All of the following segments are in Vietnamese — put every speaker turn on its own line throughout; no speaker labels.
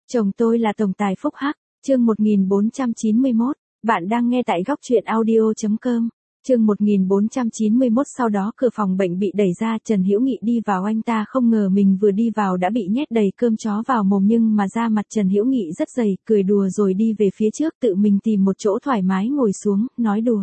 Chồng tôi là tổng tài phúc hắc, chương 1491, bạn đang nghe tại góc truyện audio.com. Chương 1491 sau đó cửa phòng bệnh bị đẩy ra, Trần Hữu Nghị đi vào, anh ta không ngờ mình vừa đi vào đã bị nhét đầy cơm chó vào mồm, nhưng mà da mặt Trần Hữu Nghị rất dày, cười đùa rồi đi về phía trước, tự mình tìm một chỗ thoải mái ngồi xuống, nói đùa.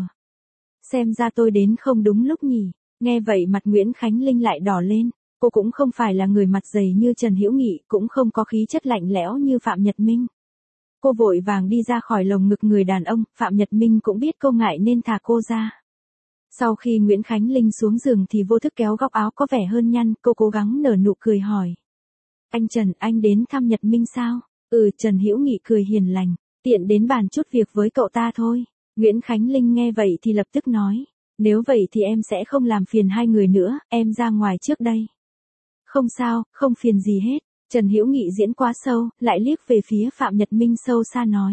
Xem ra tôi đến không đúng lúc nhỉ. Nghe vậy mặt Nguyễn Khánh Linh lại đỏ lên, cô cũng không phải là người mặt dày như Trần Hữu Nghị, cũng không có khí chất lạnh lẽo như Phạm Nhật Minh. Cô vội vàng đi ra khỏi lồng ngực người đàn ông, Phạm Nhật Minh cũng biết cô ngại nên thả cô ra. Sau khi Nguyễn Khánh Linh xuống giường thì vô thức kéo góc áo có vẻ hơn nhăn, cô cố gắng nở nụ cười hỏi. Anh Trần, anh đến thăm Nhật Minh sao? Trần Hữu Nghị cười hiền lành, tiện đến bàn chút việc với cậu ta thôi. Nguyễn Khánh Linh nghe vậy thì lập tức nói. Nếu vậy thì em sẽ không làm phiền hai người nữa, em ra ngoài trước đây. Không sao, không phiền gì hết. Trần Hữu Nghị diễn quá sâu, lại liếc về phía Phạm Nhật Minh sâu xa nói.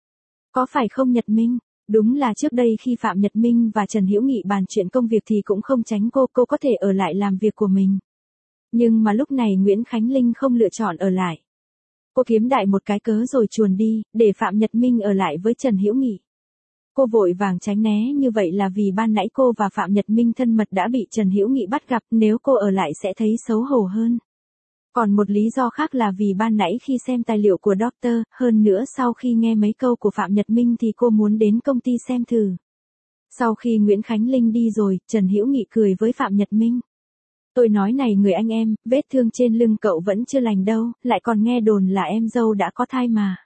Có phải không Nhật Minh? Đúng là trước đây khi Phạm Nhật Minh và Trần Hữu Nghị bàn chuyện công việc thì cũng không tránh cô có thể ở lại làm việc của mình. Nhưng mà lúc này Nguyễn Khánh Linh không lựa chọn ở lại. Cô kiếm đại một cái cớ rồi chuồn đi, để Phạm Nhật Minh ở lại với Trần Hữu Nghị. Cô vội vàng tránh né như vậy là vì ban nãy cô và Phạm Nhật Minh thân mật đã bị Trần Hữu Nghị bắt gặp, nếu cô ở lại sẽ thấy xấu hổ hơn. Còn một lý do khác là vì ban nãy khi xem tài liệu của Doctor, hơn nữa sau khi nghe mấy câu của Phạm Nhật Minh thì cô muốn đến công ty xem thử. Sau khi Nguyễn Khánh Linh đi rồi, Trần Hữu Nghị cười với Phạm Nhật Minh. Tôi nói này người anh em, vết thương trên lưng cậu vẫn chưa lành đâu, lại còn nghe đồn là em dâu đã có thai mà.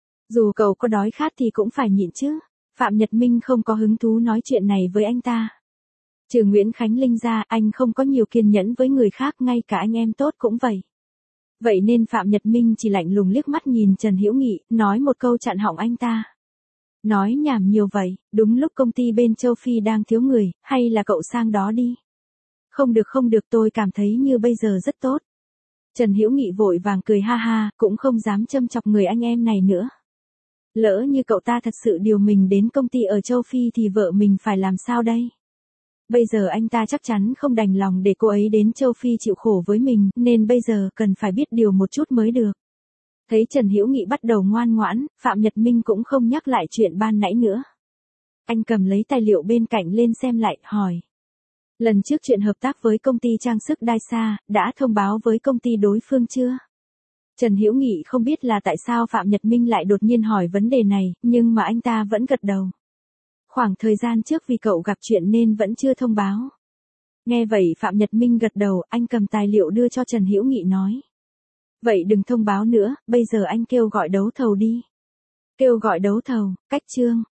Dù cậu có đói khát thì cũng phải nhịn chứ. Phạm Nhật Minh không có hứng thú nói chuyện này với anh ta. Trừ Nguyễn Khánh Linh ra, anh không có nhiều kiên nhẫn với người khác, ngay cả anh em tốt cũng vậy. Vậy nên Phạm Nhật Minh chỉ lạnh lùng liếc mắt nhìn Trần Hữu Nghị, nói một câu chặn họng anh ta. Nói nhảm nhiều vậy, đúng lúc công ty bên châu Phi đang thiếu người, hay là cậu sang đó đi. Không được, tôi cảm thấy như bây giờ rất tốt. Trần Hữu Nghị vội vàng cười ha ha, cũng không dám châm chọc người anh em này nữa. Lỡ như cậu ta thật sự điều mình đến công ty ở châu Phi thì vợ mình phải làm sao đây? Bây giờ anh ta chắc chắn không đành lòng để cô ấy đến châu Phi chịu khổ với mình, nên bây giờ cần phải biết điều một chút mới được. Thấy Trần Hữu Nghị bắt đầu ngoan ngoãn, Phạm Nhật Minh cũng không nhắc lại chuyện ban nãy nữa. Anh cầm lấy tài liệu bên cạnh lên xem lại, hỏi. Lần trước chuyện hợp tác với công ty trang sức Daisa, đã thông báo với công ty đối phương chưa? Trần Hữu Nghị không biết là tại sao Phạm Nhật Minh lại đột nhiên hỏi vấn đề này, nhưng mà anh ta vẫn gật đầu. Khoảng thời gian trước vì cậu gặp chuyện nên vẫn chưa thông báo. Nghe vậy Phạm Nhật Minh gật đầu, anh cầm tài liệu đưa cho Trần Hữu Nghị nói. Vậy đừng thông báo nữa, bây giờ anh kêu gọi đấu thầu đi. Kêu gọi đấu thầu, cách chương.